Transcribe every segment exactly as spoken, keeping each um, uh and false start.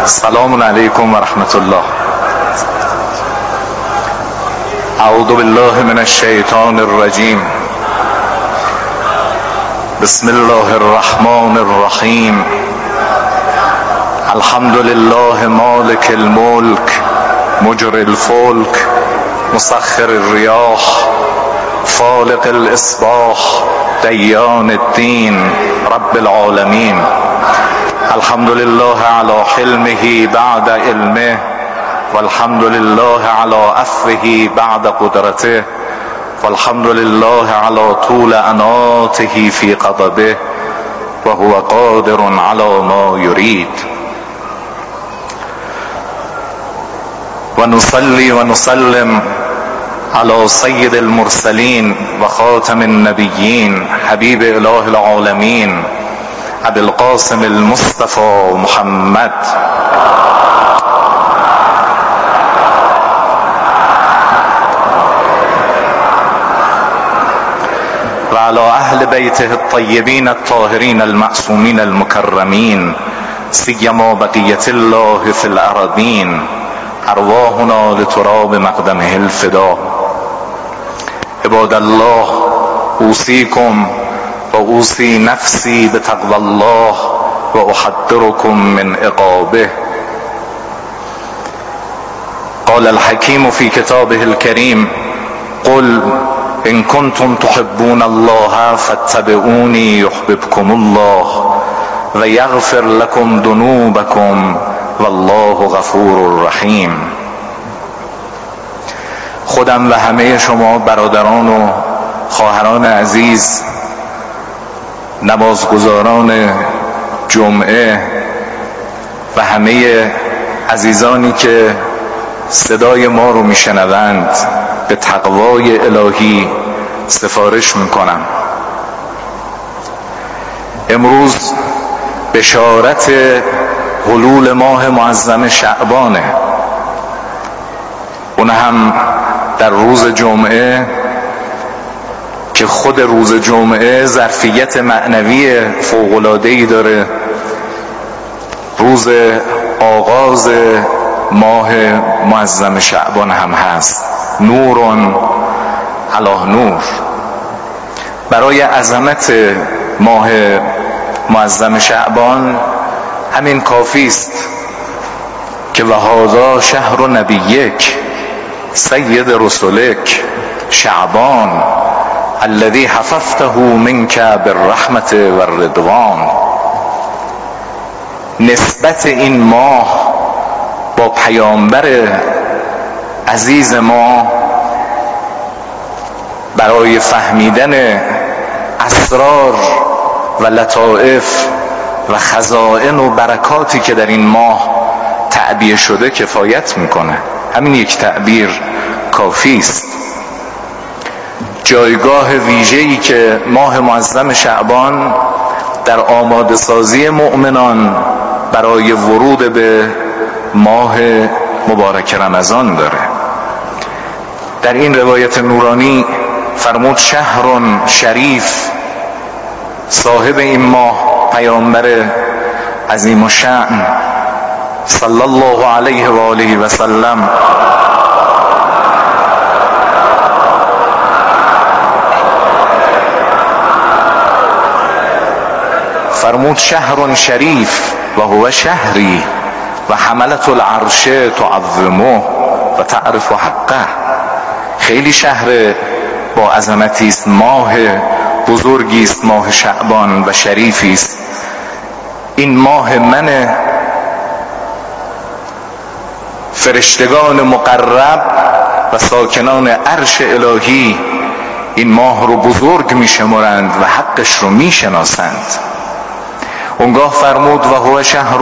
السلام علیکم و رحمت الله. اعوذ بالله من الشیطان الرجیم. بسم الله الرحمن الرحیم. الحمد لله مالک الملک مجری الفلک مسخر الریاح فالق الاصباح دیان الدین رب العالمین. الحمد لله على حلمه بعد علمه والحمد لله على عفوه بعد قدرته والحمد لله على طول اناته في غضبه وهو قادر على ما يريد. ونصلي ونسلم على سيد المرسلين وخاتم النبيين حبيب اله العالمين ابي القاسم المصطفى محمد وعلى اهل بيته الطيبين الطاهرين المعصومين المكرمين سيما بقية الله في الأراضين ارواحنا لتراب مقدمه الفداء. عباد الله، اوصيكم وأوصي نفسي بتقوى الله وأحذركم من عقابه. قال الحكيم في كتابه الكريم: قل إن كنتم تحبون الله فاتبعوني يحببكم الله ويغفر لكم ذنوبكم والله غفور رحیم. خودم و همه شما برادران و خواهران عزیز، نمازگزاران جمعه و همه عزیزانی که صدای ما رو میشنوند، به تقوای الهی سفارش میکنم. امروز بشارت حلول ماه معظم شعبانه، اون هم در روز جمعه که خود روز جمعه ظرفیت معنوی فوق‌العاده‌ای داره. روز آغاز ماه معظم شعبان هم هست. نور علی نور. برای عظمت ماه معظم شعبان همین کافی است که وهذا شهر نبیک سید رسولک شعبان الذي حفظته منك بالرحمت والرضوان. نسبت این ماه با پیامبر عزیز ما برای فهمیدن اسرار و لطائف و خزائن و برکاتی که در این ماه تعبیه شده کفایت میکنه. همین یک تعبیر کافی است. جایگاه ویژه‌ای که ماه معظم شعبان در آماده سازی مؤمنان برای ورود به ماه مبارک رمضان داره. در این روایت نورانی فرمود شهر شریف، صاحب این ماه پیامبر عظیم الشأن صلی الله علیه و آله و سلم فرمود شهر شریف و هو شهری و حملت العرش تعظمه و تعرف حقه. خیلی شهر با عظمتی است، ماه بزرگی است ماه شعبان و شریفی است. این ماه من، فرشتگان مقرب و ساکنان عرش الهی این ماه رو بزرگ می شمارند و حقش رو می شناسند. اونگاه فرمود و هو شهر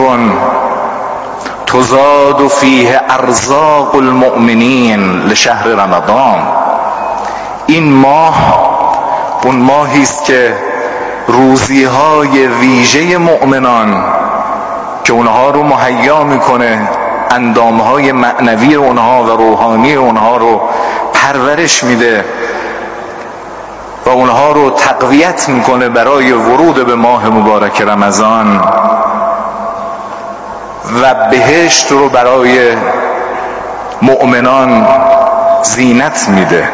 تزاد فیه ارزاق المؤمنین لشهر رمضان. این ماه اون ماهی است که روزیهای ویژه مؤمنان که اونها رو مهیا میکنه، اندامهای معنوی اونها و روحانی اونها رو پرورش میده و اونها رو تقویت میکنه برای ورود به ماه مبارک رمضان. و بهشت رو برای مؤمنان زینت میده.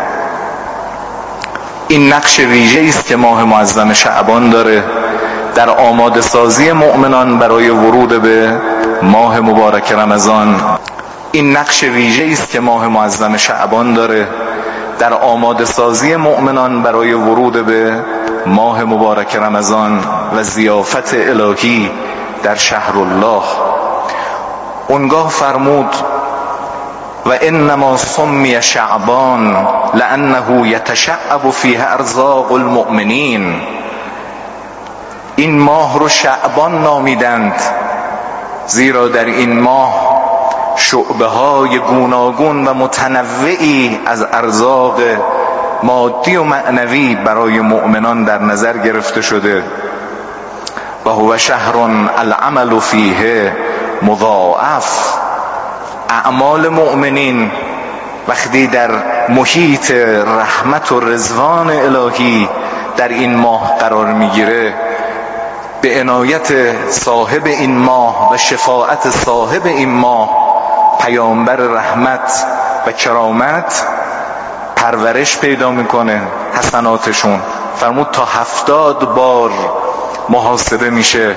این نقش ویژه‌ای است که ماه معظم شعبان داره در آماده سازی مؤمنان برای ورود به ماه مبارک رمضان. این نقش ویژه‌ای است که ماه معظم شعبان داره در آماده سازی مؤمنان برای ورود به ماه مبارک رمضان و ضیافت الهی در شهر الله. اونگاه فرمود و انما سمی شعبان لانه یتشعب فیه ارزاق المؤمنین. این ماه رو شعبان نامیدند زیرا در این ماه شعبه های گوناگون و متنوعی از ارزاق مادی و معنوی برای مؤمنان در نظر گرفته شده. و هو شهر العمل فیه مضاعف. اعمال مؤمنین وقتی در محیط رحمت و رضوان الهی در این ماه قرار میگیره، به عنایت صاحب این ماه و شفاعت صاحب این ماه پیامبر رحمت و کرامت پرورش پیدا میکنه حسناتشون. فرمود تا هفتاد بار محاسبه میشه،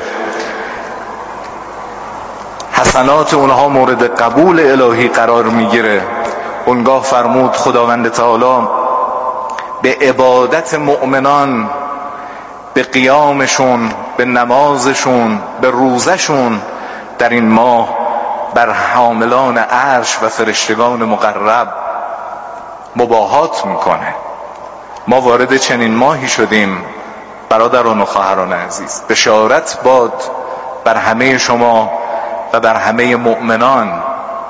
حسنات اونها مورد قبول الهی قرار میگیره. اونگاه فرمود خداوند تعالی به عبادت مؤمنان، به قیامشون، به نمازشون، به روزشون در این ماه بر حاملان عرش و فرشتگان مقرب مباهات میکنه. ما وارد چنین ماهی شدیم برادران و خواهران عزیز. بشارت باد بر همه شما و بر همه مؤمنان.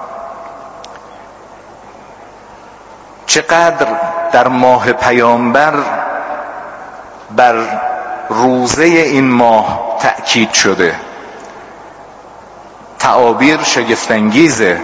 چقدر در ماه پیامبر بر روزه این ماه تأکید شده. تعابیر شگفت‌انگیزه.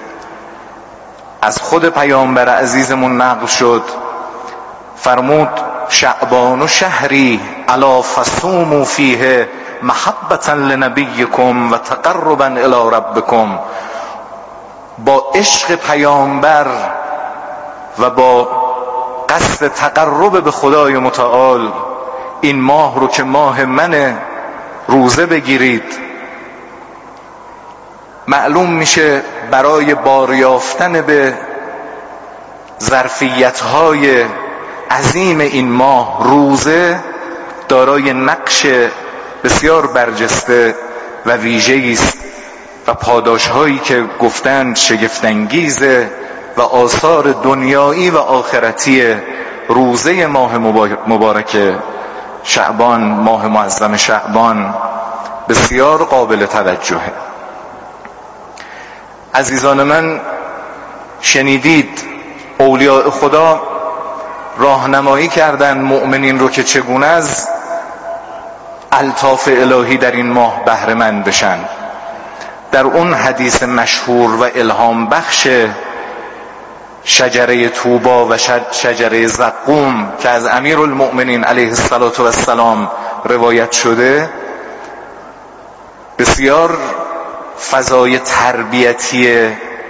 از خود پیامبر عزیزمون نقل شد، فرمود شعبان و شهری الا فصوموا فیه محبتا لنبیکم و تقربا الی ربکم. با عشق پیامبر و با قصد تقرب به خدای متعال این ماه رو که ماه منه روزه بگیرید. معلوم میشه برای باریافتن به ظرفیت‌های عظیم این ماه روزه دارای نقش بسیار برجسته و ویژه‌ای است و پاداش‌هایی که گفتند شگفت‌انگیزه و آثار دنیایی و آخرتی روزه ماه مبارک شعبان، ماه معظم شعبان بسیار قابل توجهه. عزیزان من، شنیدید اولیاء خدا راهنمایی کردن مؤمنین رو که چگونه از الطاف الهی در این ماه بهره مند بشن. در اون حدیث مشهور و الهام بخش شجره طوبا و شجره زقوم که از امیرالمؤمنین علیه السلام روایت شده، بسیار فضای تربیتی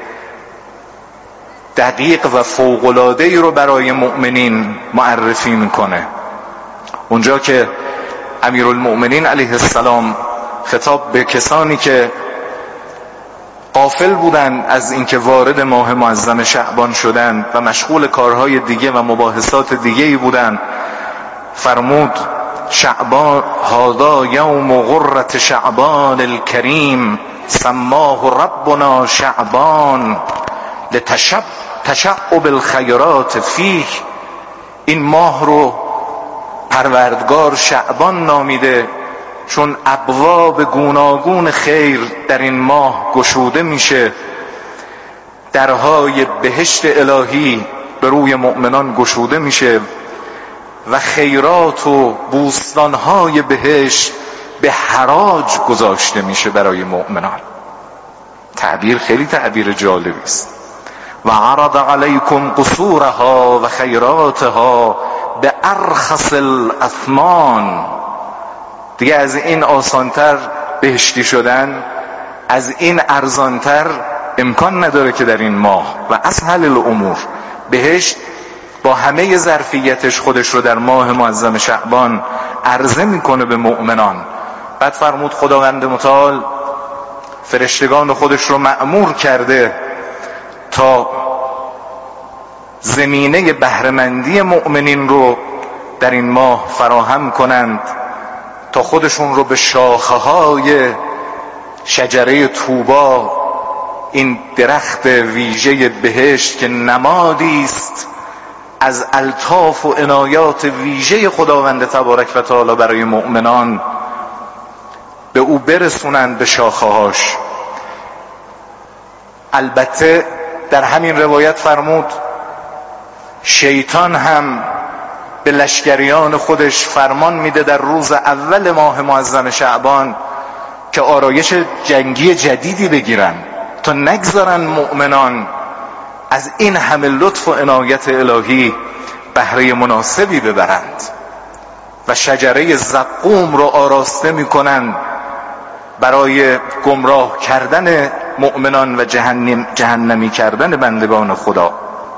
دقیق و فوق‌العاده‌ای رو برای مؤمنین معرفی میکنه. اونجا که امیرالمؤمنین علیه السلام خطاب به کسانی که غافل بودند از اینکه وارد ماه معظم شعبان شدند و مشغول کارهای دیگه و مباحثات دیگه‌ای بودند، فرمود شعبان هذا یوم غرة شعبان الکریم سماه ربنا شعبان لتشعب الخیرات فیه. این ماه رو پروردگار شعبان نامیده چون ابواب گوناگون خیر در این ماه گشوده میشه، درهای بهشت الهی به روی مؤمنان گشوده میشه و خیرات و بوستانهای بهشت به حراج گذاشته میشه برای مؤمنان. تعبیر خیلی تعبیر جالبی است. و عرض علیکم قصورها و خیراتها به ارخص الاثمان. دیگه از این آسانتر بهشتی شدن، از این ارزانتر امکان نداره که در این ماه و اسهل الامور. بهشت با همه ظرفیتش خودش رو در ماه معظم شعبان عرضه میکنه به مؤمنان. بعد فرمود خداوند متعال فرشتگان خودش رو مأمور کرده تا زمینه بهره‌مندی مؤمنین رو در این ماه فراهم کنند، تا خودشون رو به شاخه های شجره طوبا، این درخت ویژه بهشت که نمادی است از الطاف و عنایات ویژه خداوند تبارک و تعالی برای مؤمنان، به او برسونند، به شاخه هاش. البته در همین روایت فرمود شیطان هم به لشکریان خودش فرمان میده در روز اول ماه معظم شعبان که آرایش جنگی جدیدی بگیرن تا نگذارن مؤمنان از این همه لطف و عنایت الهی بهره مناسبی ببرند و شجره زقوم رو آراسته میکنند برای گمراه کردن مؤمنان و جهنم جهنمی کردن بندگان خدا.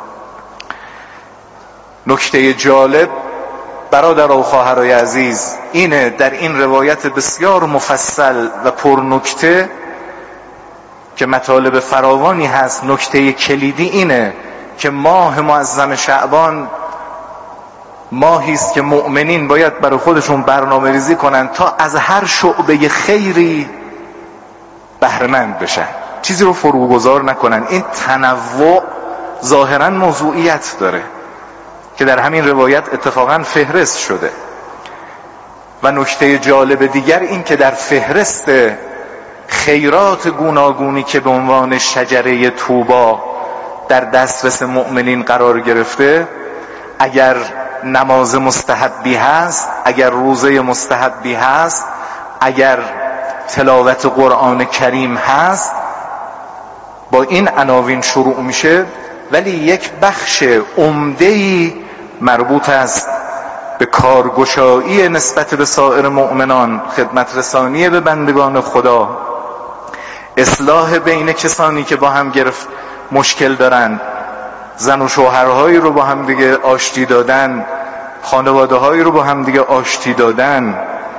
نکته جالب برادر و خواهرای عزیز اینه، در این روایت بسیار مفصل و پرنکته که مطالب فراوانی هست، نکته کلیدی اینه که ماه معظم شعبان ماهی است که مؤمنین باید برای خودشون برنامه ریزی کنن تا از هر شعبه خیری بهره‌مند بشن، چیزی رو فروگذار نکنن. این تنوع ظاهرا موضوعیت داره که در همین روایت اتفاقا فهرست شده. و نکته جالب دیگر این که در فهرست خیرات گوناگونی که به عنوان شجره طوبا در دسترس مؤمنین قرار گرفته، اگر نماز مستحبی هست، اگر روزه مستحبی هست، اگر تلاوت قرآن کریم هست، با این عناوین شروع میشه، ولی یک بخش عمده‌ای مربوط است به کارگشایی نسبت به سایر مؤمنان، خدمت رسانی به بندگان خدا، اصلاح بین کسانی که با هم گرفت مشکل دارند، زن و شوهرهایی رو با هم دیگه آشتی دادن، خانواده هایی رو با هم دیگه آشتی دادن،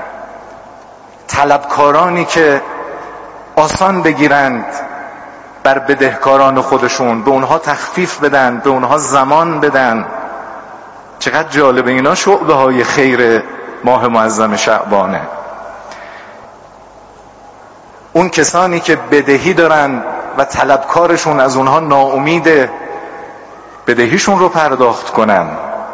طلبکارانی که آسان بگیرند بر بدهکاران خودشون، به اونها تخفیف بدن، به اونها زمان بدن. چقدر جالبه، اینا شعبه های خیر ماه معظم شعبانه. اون کسانی که بدهی دارن و طلبکارشون از اونها ناامیده، بدهیشون رو پرداخت کنن.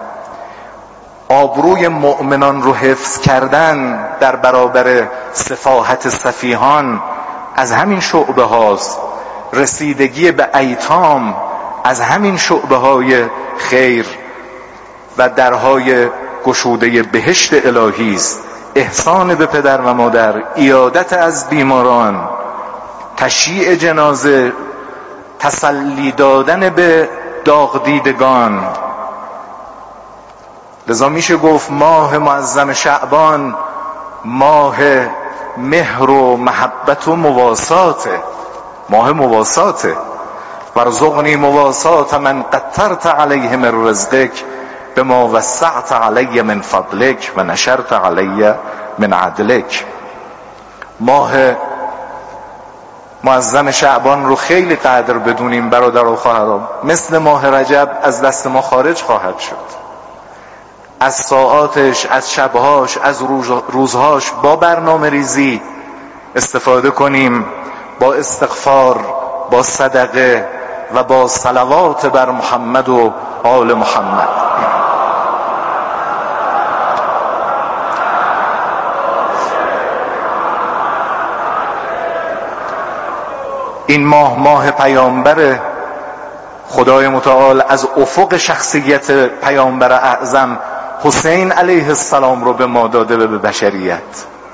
آبروی مؤمنان رو حفظ کردن در برابر سفاهت سفیهان از همین شعبه هاست. رسیدگی به ایتام از همین شعبه های خیر و درهای گشوده بهشت الهی است. احسان به پدر و مادر، عیادت از بیماران، تشییع جنازه، تسلی دادن به داغ دیدگان. لذا میشه گفت ماه معظم شعبان ماه مهر و محبت و مواساته، ماه مواساته. ورزقنی مواسات من قطرت علیه من رزقک بما وسعت علی من فضلک و نشرت علی من عدلک. ماه معظم شعبان رو خیلی قدر بدونیم برادر و خواهرام. مثل ماه رجب از دست ما خارج خواهد شد. از ساعاتش، از شبهاش، از روزهاش با برنامه ریزی استفاده کنیم، با استغفار، با صدقه و با صلوات بر محمد و آل محمد. این ماه ماه پیامبر خدای متعال از افق شخصیت پیامبر اعظم حسین علیه السلام رو به ما داده به بشریت.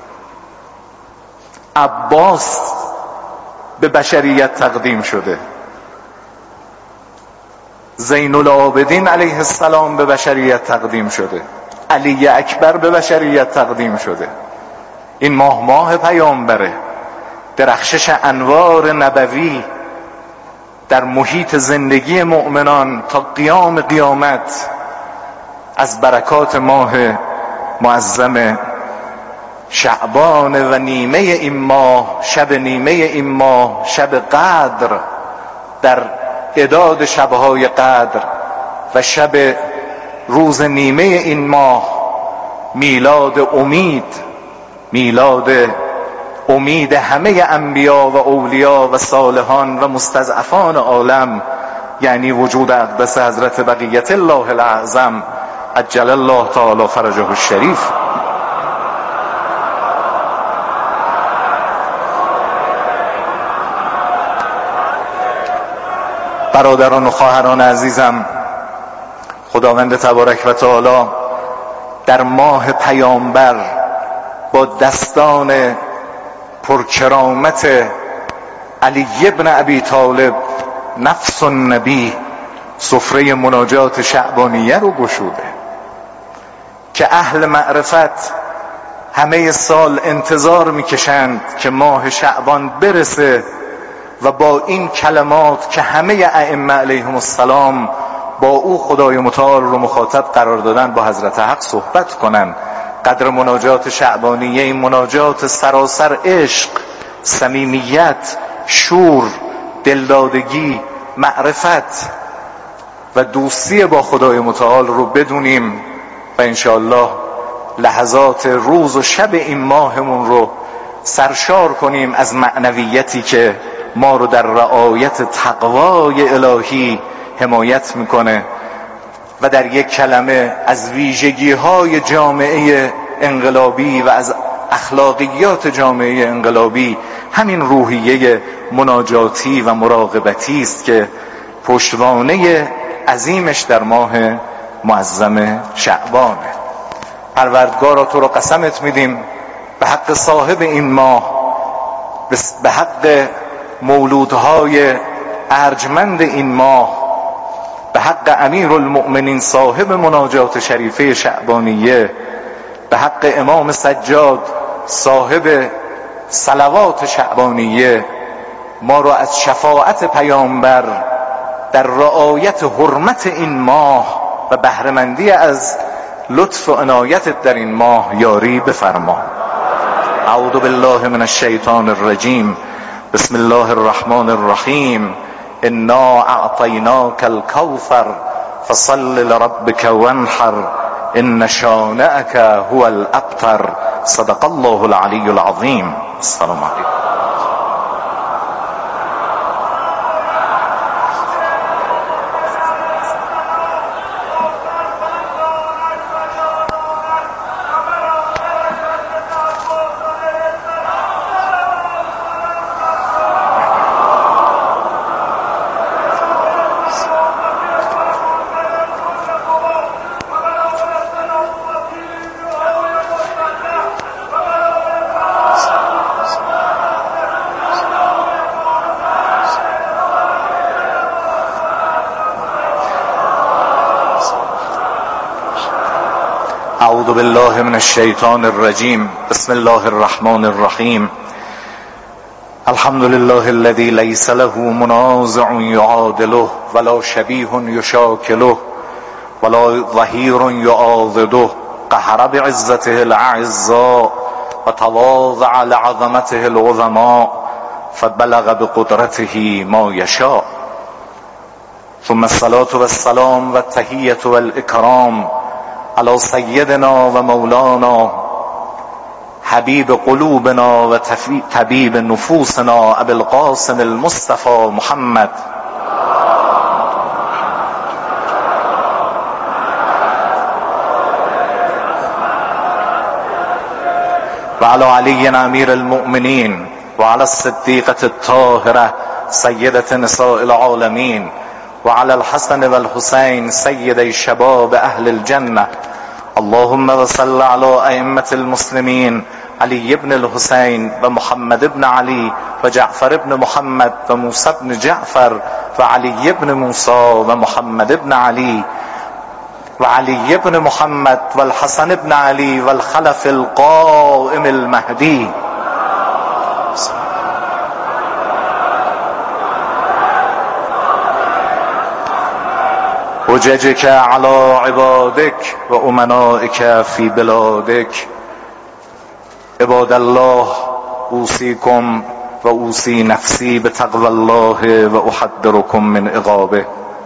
عباس به بشریت تقدیم شده، زین العابدین علیه السلام به بشریت تقدیم شده، علی اکبر به بشریت تقدیم شده. این ماه ماه پیامبره. درخشش انوار نبوی در محیط زندگی مؤمنان تا قیام قیامت از برکات ماه معظم شعبان و نیمه این ماه، شب نیمه این ماه، شب قدر در اعداد شبهای قدر و شب روز نیمه این ماه، میلاد امید، میلاد امید همه انبیا و اولیا و صالحان و مستضعفان عالم، یعنی وجود اقدس حضرت بقیت الله الاعظم عجل الله تعالی فرجه الشریف. برادران و خواهران عزیزم، خداوند تبارک و تعالی در ماه پیامبر با دستان پرکرامت علی ابن ابی طالب نفس النبی سفره مناجات شعبانیه رو گشوده که اهل معرفت همه سال انتظار میکشند که ماه شعبان برسه و با این کلمات که همه ائمه علیهم السلام با او خدای متعال رو مخاطب قرار دادن با حضرت حق صحبت کنن. قدر مناجات شعبانیه این مناجات سراسر عشق، صمیمیت، شور، دلدادگی، معرفت و دوستی با خدای متعال رو بدونیم و انشاءالله لحظات روز و شب این ماهمون رو سرشار کنیم از معنویتی که ما رو در رعایت تقوای الهی حمایت میکنه و در یک کلمه از ویژگی های جامعه انقلابی و از اخلاقیات جامعه انقلابی همین روحیه مناجاتی و مراقبتی است که پشتوانه عظیمش در ماه معظم شعبانه. پروردگارا تو رو قسمت میدیم به حق صاحب این ماه، به حق مولودهای ارجمند این ماه، به حق امیر المؤمنین صاحب مناجات شریفه شعبانیه، به حق امام سجاد صاحب صلوات شعبانیه، ما رو از شفاعت پیامبر در رعایت حرمت این ماه و بهره‌مندی از لطف و عنایتت در این ماه یاری بفرما. اعوذ بالله من الشیطان الرجیم. بسم الله الرحمن الرحیم. انا اعطیناک الکوثر فصل لربک وانحر ان شانئک هو الابتر. صدق الله العلی العظیم. السلام علیکم. اعوذ بالله من الشیطان الرجیم. بسم الله الرحمن الرحیم. الحمد لله الذي ليس له منازع يعادله ولا شبيه يشاكله ولا ظهير يعاضده. قهر بعزته الاعزاء وتواضع لعظمته العظماء فبلغ بقدرته ما يشاء. ثم الصلاة والسلام والتحية والإكرام على سيدنا ومولانا حبيب قلوبنا وطبيب نفوسنا أبي القاسم المصطفى محمد وعلى علي أمير المؤمنين وعلى الصديقة الطاهرة سيدة نساء العالمين وعلى الحسن والحسين سيدي شباب أهل الجنة. اللهم وصل على أئمة المسلمين علي بن الحسين ومحمد بن علي وجعفر بن محمد وموسى بن جعفر وعلي بن موسى ومحمد بن علي وعلي بن محمد والحسن بن علي والخلف القائم المهدي. حججك علی عبادک و امنائک فی بلادک. عباد الله اوصیکم و اوصی نفسی بتقوی الله و احذرکم من عقابه.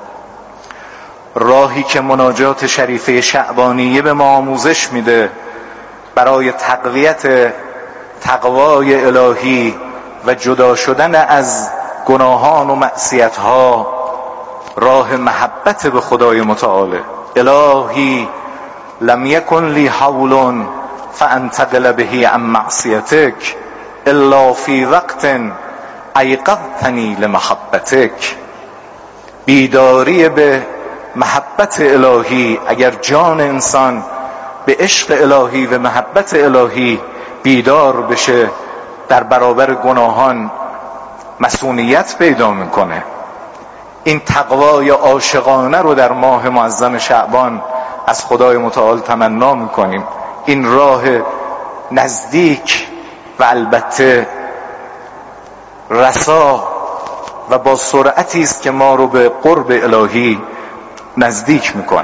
راهی که مناجات شریفه شعبانیه به ما آموزش میده برای تقویت تقوای الهی و جدا شدن از گناهان و معصیتها، راه محبت به خدای متعال. الهی لم یکن لی حول فانتقل به عن معصیتک الا فی وقت ایقظتنی لمحبتک. بیداری به محبت الهی، اگر جان انسان به عشق الهی و محبت الهی بیدار بشه، در برابر گناهان مسئولیت پیدا میکنه. این تقوای عاشقانه رو در ماه معظم شعبان از خدای متعال تمنا میکنیم. این راه نزدیک و البته رسا و با سرعتی است که ما رو به قرب الهی نزدیک میکنه.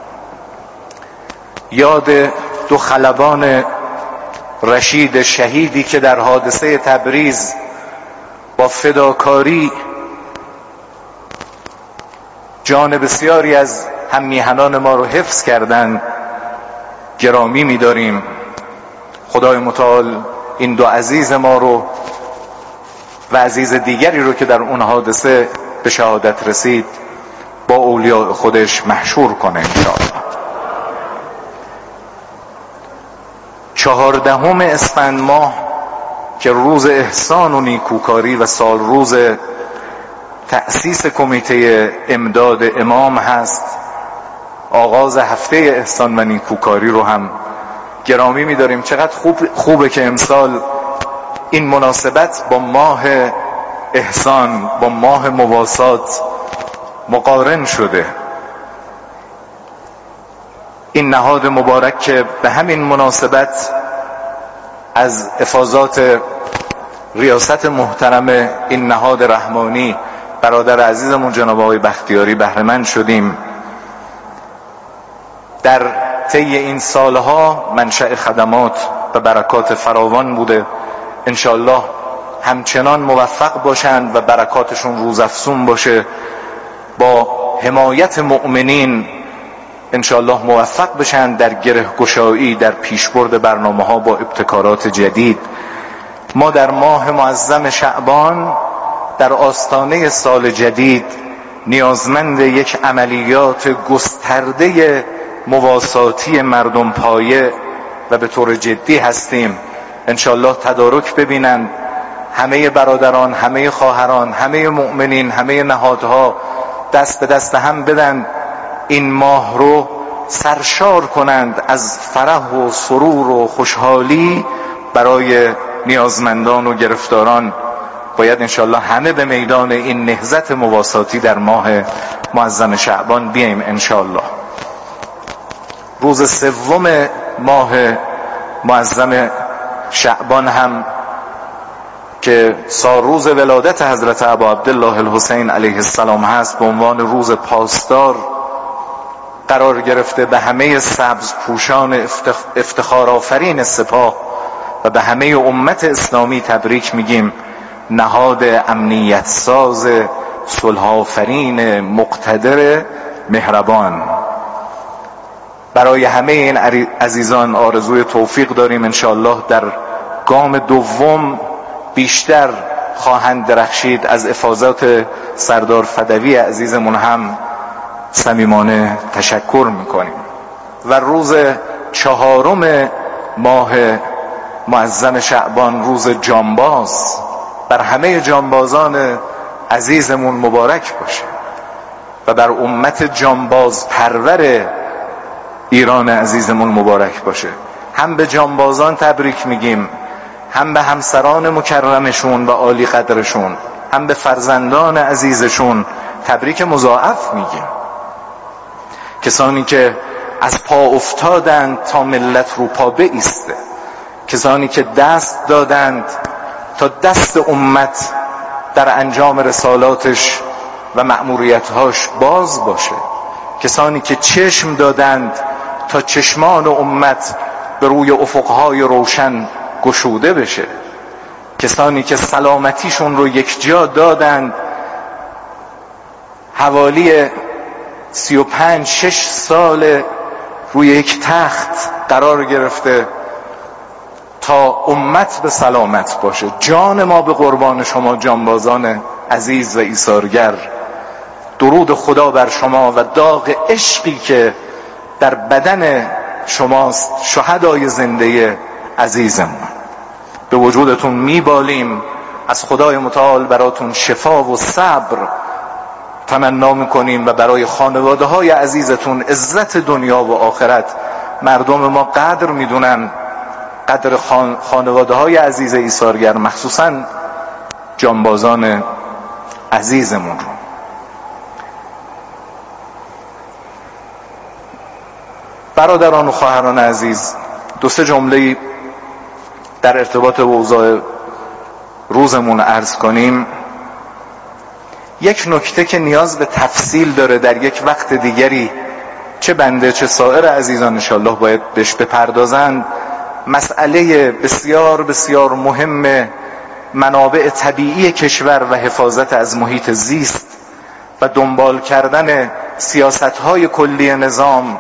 یاد دو خلبان رشید شهیدی که در حادثه تبریز با فداکاری جان بسیاری از هم میهنان ما رو حفظ کردند گرامی می‌داریم. خدای متعال این دو عزیز ما رو و عزیز دیگری رو که در اون حادثه به شهادت رسید با اولیاء خودش محشور کنه انشاءالله. چهاردهم اسفند ماه که روز احسان و نیکوکاری و سال روز تأسیس کمیته امداد امام هست، آغاز هفته احسان و نیکوکاری رو هم گرامی می‌داریم. چقدر خوب خوبه که امسال این مناسبت با ماه احسان، با ماه مواسات مقارن شده. این نهاد مبارک که به همین مناسبت از افاضات ریاست محترم این نهاد رحمانی برادر عزیزمون جناب آقای بختیاری بهره مند شدیم، در طی این سالها منشأ خدمات و برکات فراوان بوده. انشاءالله همچنان موفق باشند و برکاتشون روزافزون باشه. با حمایت مؤمنین انشاءالله موفق بشن در گره گشایی، در پیشبرد برنامه ها با ابتکارات جدید. ما در ماه معظم شعبان در آستانه سال جدید نیازمند یک عملیات گسترده مواساتی مردم پایه و به طور جدی هستیم. انشاءالله تدارک ببینن همه برادران، همه خواهران، همه مؤمنین، همه نهادها دست به دست هم بدن، این ماه رو سرشار کنند از فرح و سرور و خوشحالی برای نیازمندان و گرفتاران. باید انشاءالله همه به میدان این نهضت مواساتی در ماه معظم شعبان بیاییم انشاءالله. روز سوم ماه معظم شعبان هم که سالروز ولادت حضرت ابا عبدالله الحسین علیه السلام هست، به عنوان روز پاسدار قرار گرفته. به همه سبز پوشان افتخار آفرین سپاه و به همه امت اسلامی تبریک میگیم. نهاد امنیت ساز، صلح آفرین، مقتدر، مهربان. برای همه این عزیزان آرزوی توفیق داریم. انشاءالله در گام دوم بیشتر خواهند درخشید. از افاضات سردار فدوی عزیزمون هم صمیمانه تشکر میکنیم. و روز چهارم ماه معظم شعبان روز جانباز، بر همه جانبازان عزیزمون مبارک باشه و بر امت جانباز پرور ایران عزیزمون مبارک باشه. هم به جانبازان تبریک میگیم، هم به همسران مکرمشون و عالی قدرشون، هم به فرزندان عزیزشون تبریک مضاعف میگیم. کسانی که از پا افتادند تا ملت رو پا بایسته، کسانی که دست دادند تا دست امت در انجام رسالاتش و مأموریتهاش باز باشه، کسانی که چشم دادند تا چشمان امت به روی افقهای روشن گشوده بشه، کسانی که سلامتیشون رو یک جا دادند، حوالی سی و پنج شش سال روی یک تخت قرار گرفته تا امت به سلامت باشه. جان ما به قربان شما جانبازان عزیز و ایثارگر. درود خدا بر شما و داغ عشقی که در بدن شماست، شهدای زنده عزیزمون. به وجودتون میبالیم، از خدای متعال براتون شفا و صبر تمنا میکنیم و برای خانواده های عزیزتون عزت دنیا و آخرت. مردم ما قدر میدونن، قدر خان... خانواده های عزیز ایثارگر، مخصوصا جانبازان عزیزمون رو. برادران و خواهران عزیز، دو سه جمله در ارتباط با اوضاع روزمون عرض کنیم. یک نکته که نیاز به تفصیل داره، در یک وقت دیگری چه بنده چه سایر عزیزان انشالله باید بهش بپردازند، مسئله بسیار بسیار مهم منابع طبیعی کشور و حفاظت از محیط زیست و دنبال کردن سیاست‌های کلی نظام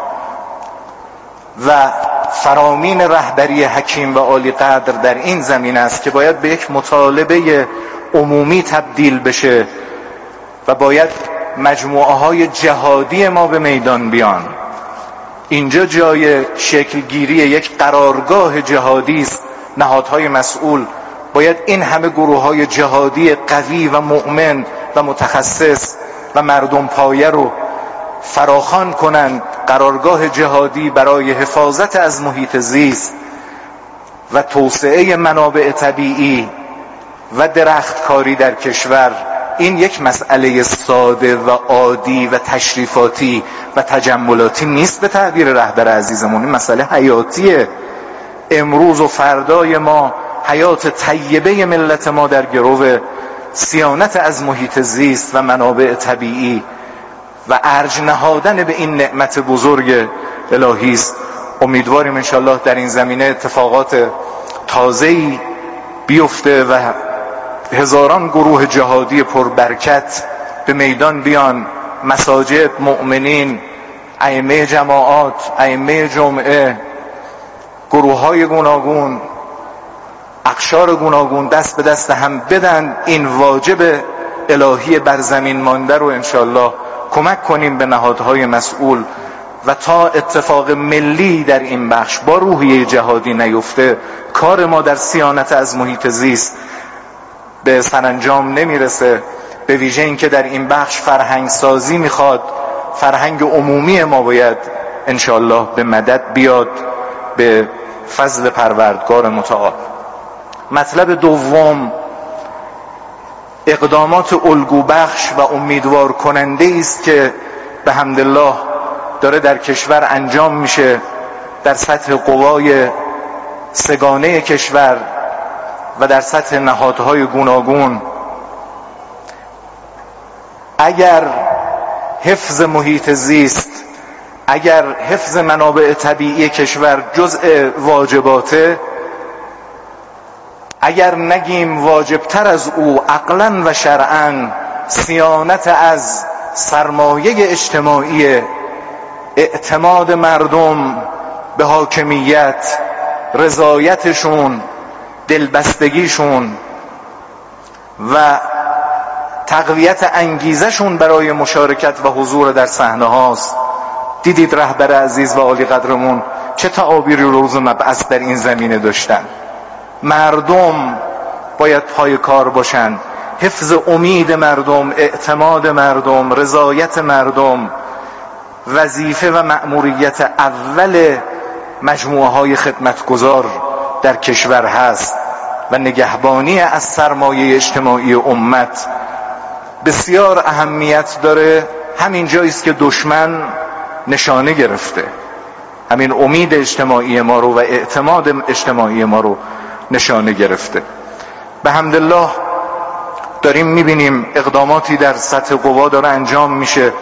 و فرامین رهبری حکیم و عالی قدر در این زمینه است که باید به یک مطالبه عمومی تبدیل بشه و باید مجموعه های جهادی ما به میدان بیان. اینجا جای شکلگیری یک قرارگاه جهادی است. نهادهای مسئول باید این همه گروه های جهادی قوی و مؤمن و متخصص و مردم پایه رو فراخوان کنند. قرارگاه جهادی برای حفاظت از محیط زیست و توسعه منابع طبیعی و درختکاری در کشور. این یک مسئله ساده و عادی و تشریفاتی و تجملاتی نیست به تعبیر رهبر عزیزمون. این مسئله حیاتیه. امروز و فردای ما، حیات طیبه ملت ما در گرو صیانت از محیط زیست و منابع طبیعی و ارج نهادن به این نعمت بزرگ الهی است. امیدواریم انشالله در این زمینه اتفاقات تازه‌ای بیفته و هزاران گروه جهادی پربرکت به میدان بیان. مساجد، مؤمنین، ائمه جماعات، ائمه جمعه، گروه های گوناگون، اقشار گوناگون دست به دست هم بدن این واجب الهی بر زمین مانده رو انشالله کمک کنیم به نهادهای مسئول و تا اتفاق ملی در این بخش با روحیه جهادی نیفته، کار ما در صیانت از محیط زیست به سرانجام نمیرسه. به ویژه این که در این بخش فرهنگ سازی میخواد. فرهنگ عمومی ما باید انشالله به مدد بیاد به فضل پروردگار متعال. مطلب دوم، اقدامات الگو بخش و امیدوار کننده است که به حمدالله داره در کشور انجام میشه در سطح قوای سگانه کشور و در سطح نهادهای گوناگون. اگر حفظ محیط زیست، اگر حفظ منابع طبیعی کشور جزء واجباته، اگر نگیم واجبتر از او عقلاً و شرعاً صیانت از سرمایه اجتماعی، اعتماد مردم به حاکمیت، رضایتشون، دلبستگیشون و تقویت انگیزشون برای مشارکت و حضور در صحنه هاست. دیدید رهبر عزیز و عالی قدرمون چه تعابیری روز مبعث در این زمینه داشتن. مردم باید پای کار باشن. حفظ امید مردم، اعتماد مردم، رضایت مردم وظیفه و مأموریت اول مجموعه های خدمتگزار در کشور هست و نگهبانی از سرمایه اجتماعی امت بسیار اهمیت داره. همین جاییست که دشمن نشانه گرفته، همین امید اجتماعی ما رو و اعتماد اجتماعی ما رو نشانه گرفته. به حمدالله داریم میبینیم اقداماتی در سطح قوا داره انجام میشه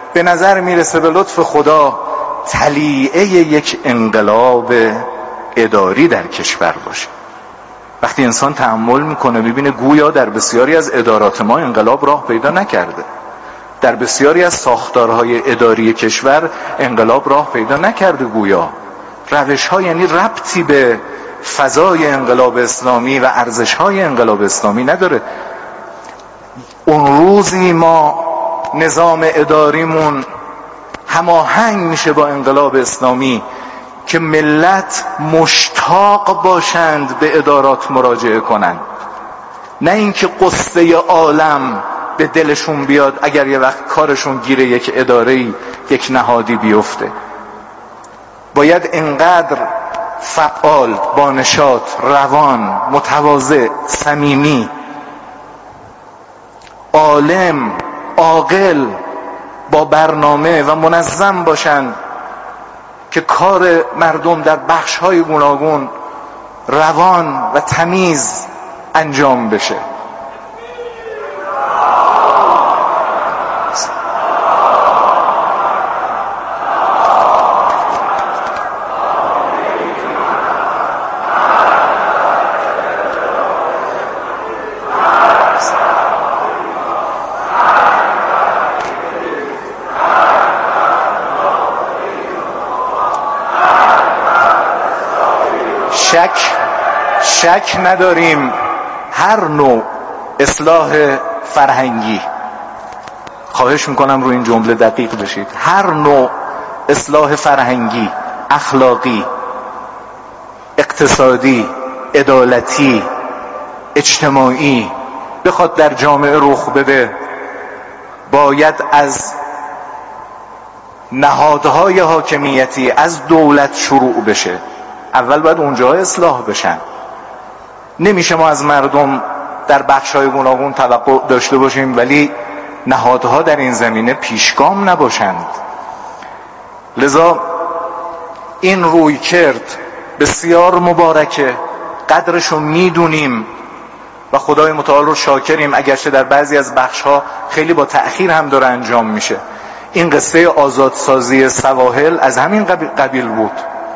به نظر میرسه به لطف خدا طلیعه یک انقلاب اداری در کشور باشه. وقتی انسان تأمل میکنه میبینه گویا در بسیاری از ادارات ما انقلاب راه پیدا نکرده، در بسیاری از ساختارهای اداری کشور انقلاب راه پیدا نکرده. گویا روش ها یعنی ربطی به فضای انقلاب اسلامی و ارزش های انقلاب اسلامی نداره. اون روزی ما نظام اداریمون هماهنگ میشه با انقلاب اسلامی که ملت مشتاق باشند به ادارات مراجعه کنند، نه اینکه قصه عالم به دلشون بیاد اگر یه وقت کارشون گیره یک اداره‌ای یک نهادی بیفته. باید انقدر فعال، با نشاط، روان، متواضع، صمیمی، عالم، عاقل، با برنامه و منظم باشند که کار مردم در بخش‌های گوناگون روان و تمیز انجام بشه. شک شک نداریم هر نوع اصلاح فرهنگی، خواهش میکنم روی این جمله دقیق بشید، هر نوع اصلاح فرهنگی، اخلاقی، اقتصادی، عدالتی، اجتماعی بخواد در جامعه رخ بده، باید از نهادهای حاکمیتی، از دولت شروع بشه. اول باید اونجا اصلاح بشن. نمیشه ما از مردم در بخش‌های گوناگون توقع داشته باشیم ولی نهادها در این زمینه پیشگام نباشند. لذا این رویکرد بسیار مبارکه، قدرشو میدونیم و خدای متعال رو شاکریم، اگرچه در بعضی از بخش‌ها خیلی با تأخیر هم داره انجام میشه. این قصه آزادسازی سواحل از همین قبیل بود.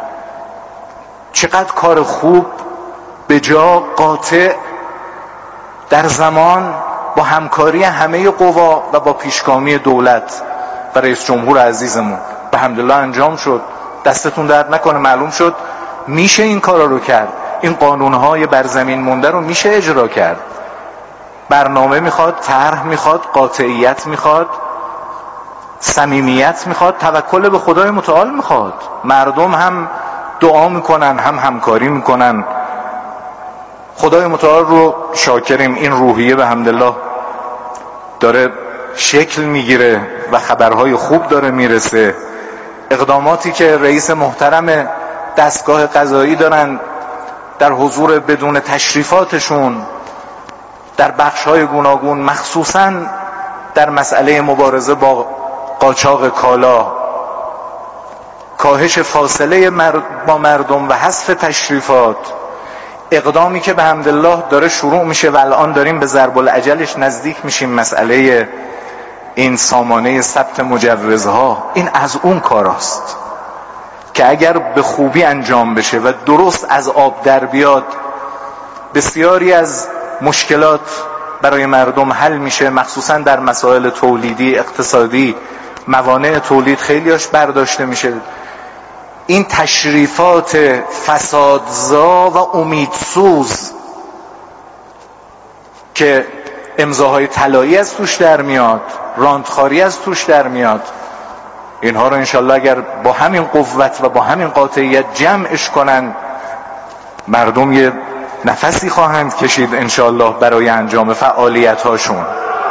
چقدر کار خوب، به جا، قاطع، در زمان، با همکاری همه قوا و با پیشگامی دولت و رئیس جمهور عزیزمون به حمدالله انجام شد. دستتون درد نکنه، معلوم شد میشه این کارا رو کرد. این قانونهای بر زمین مونده رو میشه اجرا کرد. برنامه میخواد، طرح میخواد، قاطعیت میخواد، صمیمیت میخواد، توکل به خدای متعال میخواد. مردم هم دعا میکنن، هم همکاری میکنن. خدای متعال رو شاکریم، این روحیه به حمدالله داره شکل میگیره و خبرهای خوب داره میرسه. اقداماتی که رئیس محترم دستگاه قضایی دارن در حضور بدون تشریفاتشون در بخش‌های گوناگون، مخصوصاً در مسئله مبارزه با قاچاق کالا، کاهش فاصله با مردم و حذف تشریفات، اقدامی که به حمدالله داره شروع میشه و الان داریم به ضرب الاجلش نزدیک میشیم، مسئله این سامانه ثبت مجوزها، این از اون کاراست که اگر به خوبی انجام بشه و درست از آب در بیاد، بسیاری از مشکلات برای مردم حل میشه، مخصوصا در مسائل تولیدی، اقتصادی، موانع تولید خیلیاش برداشته میشه. این تشریفات فسادزا و امیدسوز که امضاهای طلایی از توش در میاد، راندخاری از توش در میاد، اینها رو انشالله اگر با همین قوت و با همین قاطعیت جمعش کنن، مردم یه نفسی خواهند کشید انشالله برای انجام فعالیت هاشون.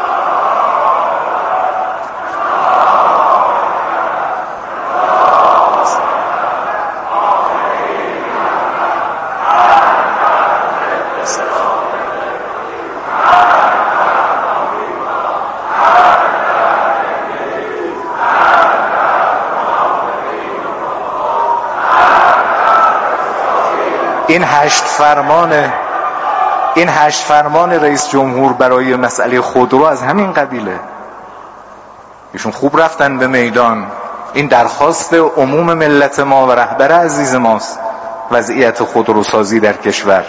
این هشت فرمان این هشت فرمان رئیس جمهور برای مسئله خودرو از همین قبیله. ایشون خوب رفتن به میدان. این درخواست عموم ملت ما و رهبر عزیز ماست، وضعیت خودروسازی در کشور.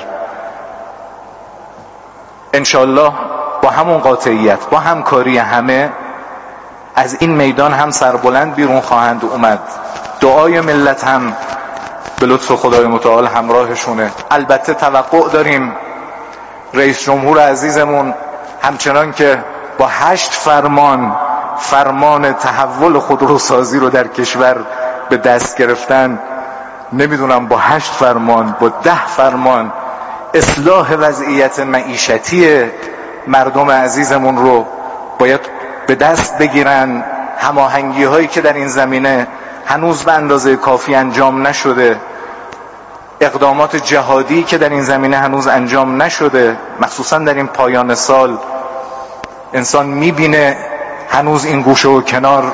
انشالله با همون قاطعیت، با همکاری همه از این میدان هم سربلند بیرون خواهند اومد. دعای ملت هم به لطف خدای متعال همراهشونه. البته توقع داریم رئیس جمهور عزیزمون همچنان که با هشت فرمان فرمان تحول خودروسازی رو در کشور به دست گرفتن، نمیدونم با هشت فرمان با ده فرمان اصلاح وضعیت معیشتی مردم عزیزمون رو باید به دست بگیرن. هماهنگی هایی که در این زمینه هنوز به اندازه کافی انجام نشده، اقدامات جهادی که در این زمینه هنوز انجام نشده، مخصوصا در این پایان سال انسان میبینه هنوز این گوشه و کنار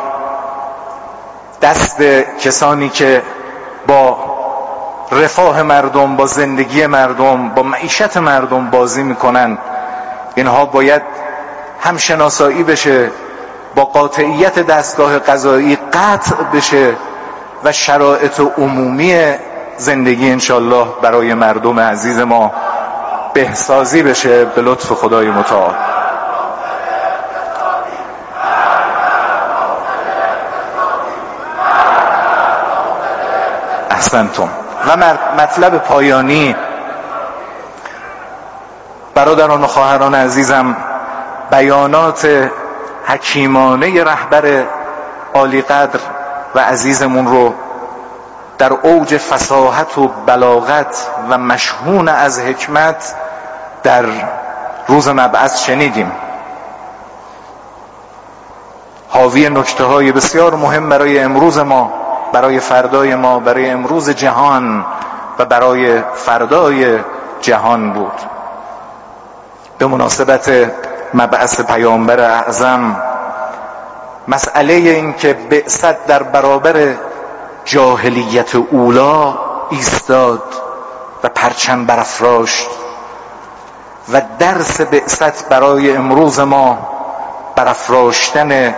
دست کسانی که با رفاه مردم، با زندگی مردم، با معیشت مردم بازی میکنن. اینها باید هم شناسایی بشه، با قاطعیت دستگاه قضایی قطع بشه و شرایط عمومی زندگی انشالله برای مردم عزیز ما بهسازی بشه به لطف خدای متعال. احسنتم. و مطلب پایانی، برادران و خواهران عزیزم، بیانات حکیمانه رهبر عالی قدر و عزیزمون رو در اوج فصاحت و بلاغت و مشحون از حکمت در روز مبعث شنیدیم. حاوی نکته‌های بسیار مهم برای امروز ما، برای فردای ما، برای امروز جهان و برای فردای جهان بود. به مناسبت مبعث پیامبر اعظم، مسئله این که بعثت در برابر جاهلیت اولا ایستاد و پرچم برافراشت و درس بعثت برای امروز ما برافراشتن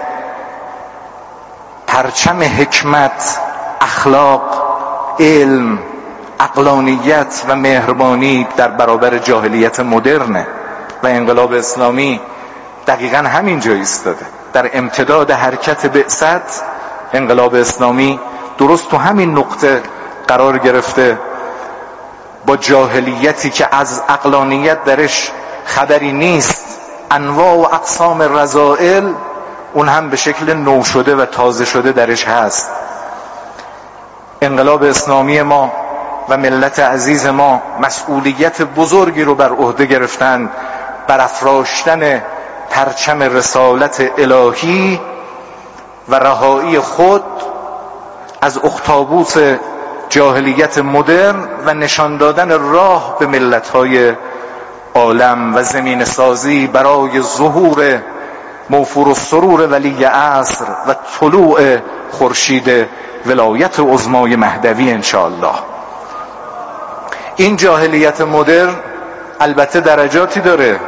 پرچم حکمت، اخلاق، علم، عقلانیت و مهربانی در برابر جاهلیت مدرنه و انقلاب اسلامی دقیقاً همین جا ایستاده. در امتداد حرکت بعثت انقلاب اسلامی درست تو همین نقطه قرار گرفته، با جاهلیتی که از عقلانیت درش خبری نیست، انواع و اقسام رذائل اون هم به شکل نو شده و تازه شده درش هست. انقلاب اسلامی ما و ملت عزیز ما مسئولیت بزرگی رو بر عهده گرفتن، برافراشتن پرچم رسالت الهی و رهایی خود از اخطابوس جاهلیت مدرن و نشان دادن راه به ملت‌های عالم و زمین سازی برای ظهور موفور السرور ولی عصر و طلوع خورشید ولایت عظمای مهدوی انشاءالله. این جاهلیت مدرن البته درجاتی داره،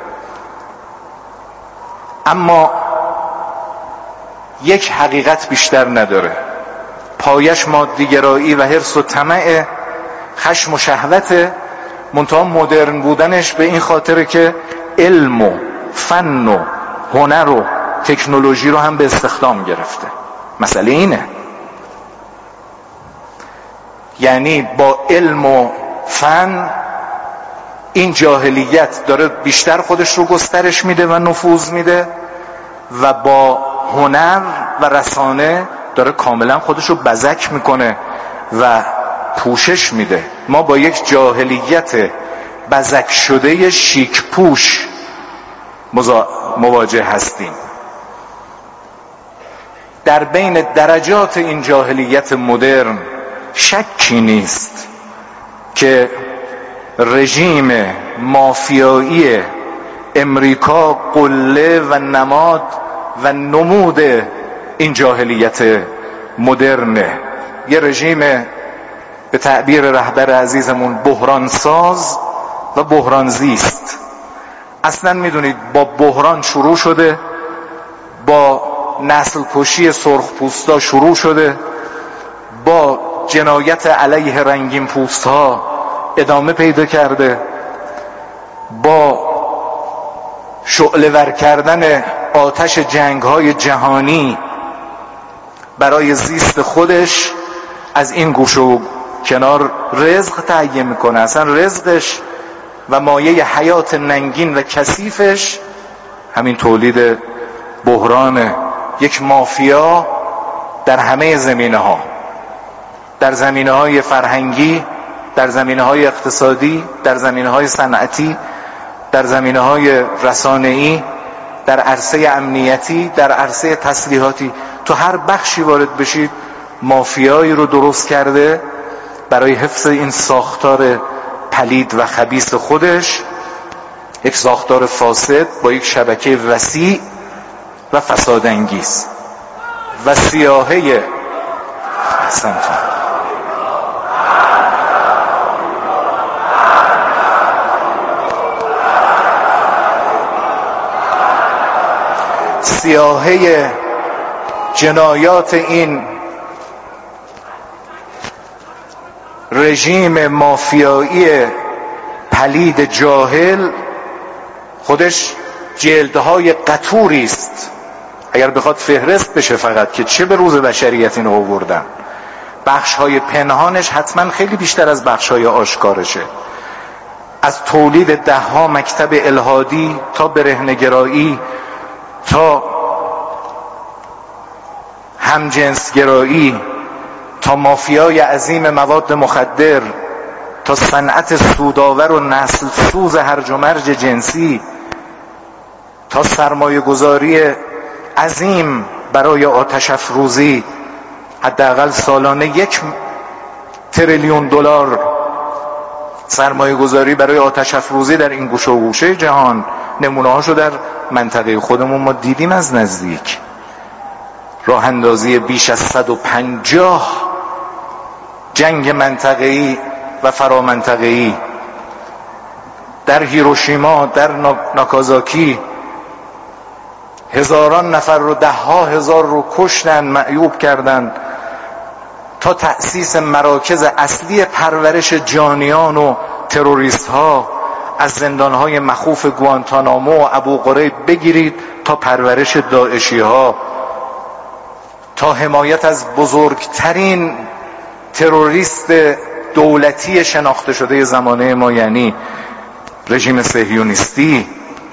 اما یک حقیقت بیشتر نداره. پایش مادی‌گرایی و حرص و طمع، خشم و شهوت، منتها مدرن بودنش به این خاطره که علم و فن و هنر و تکنولوژی رو هم به استخدام گرفته. مسئله اینه، یعنی با علم و فن این جاهلیت داره بیشتر خودش رو گسترش میده و نفوذ میده و با هنر و رسانه داره کاملا خودش رو بزک میکنه و پوشش میده. ما با یک جاهلیت بزک شده شیک پوش مواجه هستیم. در بین درجات این جاهلیت مدرن شکی نیست که رژیم مافیایی امریکا قله و نماد و نمود این جاهلیت مدرنه. یه رژیم به تعبیر رهبر عزیزمون بحران ساز و بحران زیست. اصلا میدونید با بحران شروع شده، با نسل کشی سرخپوستا شروع شده، با جنایت علیه رنگین پوستها ادامه پیدا کرده، با شعله ور کردن آتش جنگ‌های جهانی برای زیست خودش از این گوشه و کنار رزق تعیین میکنه. اصلا رزقش و مایه حیات ننگین و کثیفش همین تولید بحران یک مافیا در همه زمینه ها، در زمینه های فرهنگی، در زمینه های اقتصادی، در زمینه های صنعتی، در زمینه های رسانه‌ای، در عرصه امنیتی، در عرصه تسلیحاتی. تو هر بخشی وارد بشید مافیایی رو درست کرده برای حفظ این ساختار پلید و خبیث خودش، یک ساختار فاسد با یک شبکه وسیع و فسادانگیز و سیاهه. احسنتون. سیاهه جنایات این رژیم مافیایی پلید جاهل خودش جلدهای قطوری است. اگر بخواد فهرست بشه فقط که چه به روز بشریت این آوردن، بخشهای پنهانش حتما خیلی بیشتر از بخشهای آشکارشه. از تولید ده ها مکتب الحادی تا برهنه‌گرایی تا همجنسگرایی تا مافیای عظیم مواد مخدر تا صنعت سودآور و نسل سوز هرج و مرج جنسی تا سرمایه گذاری عظیم برای آتش افروزی، حداقل سالانه یک تریلیون دلار سرمایه گذاری برای آتش افروزی در این گوشه و گوشه جهان. نمونه هاشو در منطقه خودمون ما دیدیم از نزدیک. راه اندازی بیش از صد و پنجاه جنگ منطقه‌ای و فرامنطقه‌ای در هیروشیما، در ناکازاکی، هزاران نفر رو، ده ها هزار رو کشتن، معیوب کردن، تا تأسیس مراکز اصلی پرورش جانیان و تروریست ها، از زندان های مخوف گوانتانامو و ابو غریب بگیرید تا پرورش داعشی ها، تا حمایت از بزرگترین تروریست دولتی شناخته شده زمانه ما، یعنی رژیم صهیونیستی.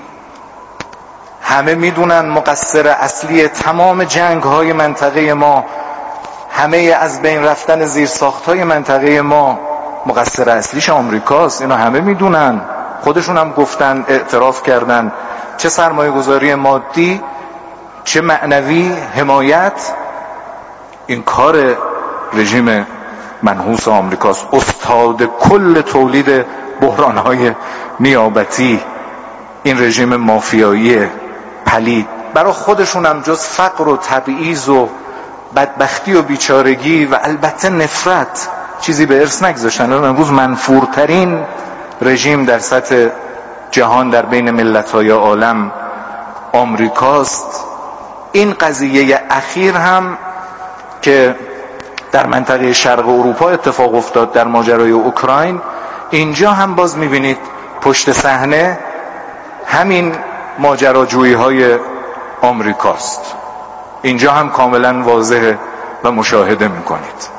همه میدونن مقصر اصلی تمام جنگ های منطقه ما، همه از بین رفتن زیرساخت های منطقه ما، مقصر اصلیش آمریکاست. اینو همه میدونن، خودشون هم گفتن، اعتراف کردن. چه سرمایه گذاری مادی چه معنوی، حمایت، این کار رژیم منحوس آمریکاست. استاد کل تولید بحران‌های نیابتی این رژیم مافیایی پلید. برای خودشون هم جز فقر و تبعیض و بدبختی و بیچارگی و البته نفرت چیزی به ارث نگذاشتن. امروز منفورترین رژیم در سطح جهان در بین ملت‌های عالم آمریکاست. این قضیه اخیر هم که در منطقه شرق اروپا اتفاق افتاد در ماجرای اوکراین، اینجا هم باز میبینید پشت صحنه همین ماجراجویی های آمریکاست. اینجا هم کاملا واضحه و مشاهده میکنید.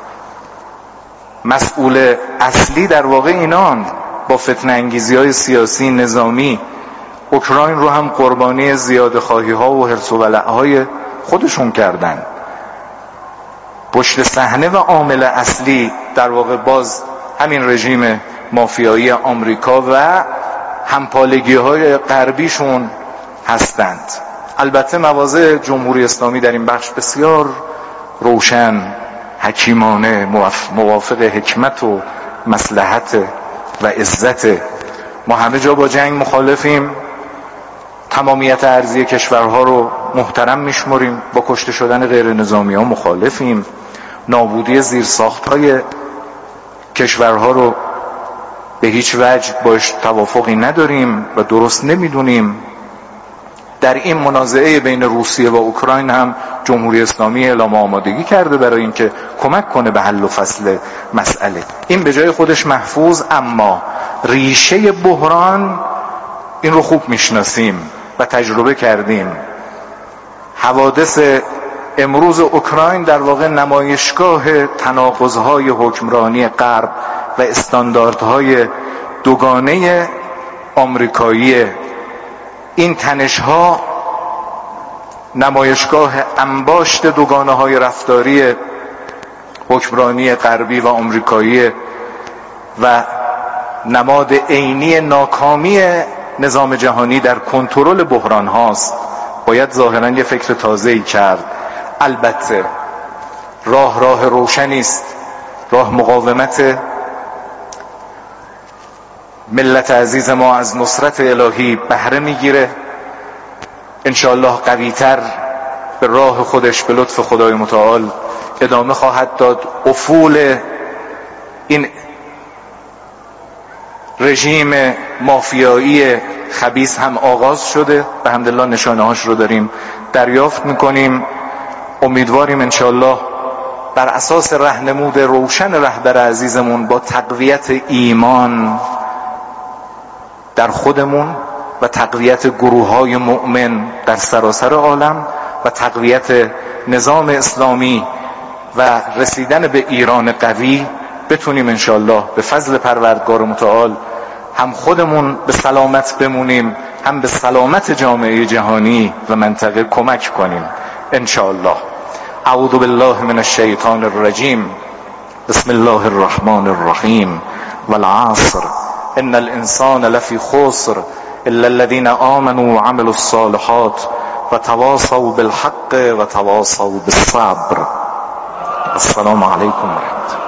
مسئول اصلی در واقع اینان با فتنه انگیزی های سیاسی نظامی اوکراین رو هم قربانی زیاده خواهی ها و حرص و ولع های خودشون کردن. پشت صحنه و عامل اصلی در واقع باز همین رژیم مافیایی آمریکا و همپالگی های غربیشون هستند. البته مواضع جمهوری اسلامی در این بخش بسیار روشن، حکیمانه، موافق حکمت و مصلحت و عزت. ما همه جا با جنگ مخالفیم، تمامیت ارضی کشورها رو محترم میشمریم، با کشته شدن غیر نظامی ها مخالفیم، نابودی زیرساخت های کشورها رو به هیچ وجه باش توافقی نداریم و درست نمیدونیم. در این منازعه بین روسیه و اوکراین هم جمهوری اسلامی اعلام آمادگی کرده برای اینکه کمک کنه به حل و فصل مسئله. این به جای خودش محفوظ، اما ریشه بحران این رو خوب میشناسیم و تجربه کردیم. حوادث امروز اوکراین در واقع نمایشگاه تناقض‌های حکمرانی غرب و استانداردهای دوگانه آمریکایی. این تنش‌ها نمایشگاه انباشت دوگانه‌های رفتاری حکمرانی غربی و آمریکایی و نماد عینی ناکامی نظام جهانی در کنترل بحران هاست. باید ظاهراً یه فکر تازه‌ای کرد. البته راه راه روشنی است، راه مقاومت. ملت عزیز ما از نصرت الهی بهره میگیره، انشاءالله قوی‌تر به راه خودش به لطف خدای متعال ادامه خواهد داد. افول این رژیم مافیایی خبیث هم آغاز شده، به حمدالله نشانه هاش رو داریم دریافت میکنیم. امیدواریم انشاءالله بر اساس راهنمود روشن رهبر عزیزمون با تقویت ایمان در خودمون و تقویت گروه‌های مؤمن در سراسر عالم و تقویت نظام اسلامی و رسیدن به ایران قوی بتونیم انشاءالله به فضل پروردگار متعال هم خودمون به سلامت بمونیم، هم به سلامت جامعه جهانی و منطقه کمک کنیم انشاءالله. اعوذ بالله من الشیطان الرجیم. بسم الله الرحمن الرحیم. والعصر ان الانسان لفی خسر الا الذين آمنوا وعملوا الصالحات وتواصوا بالحق وتواصوا بالصبر. السلام علیکم و رحمت الله.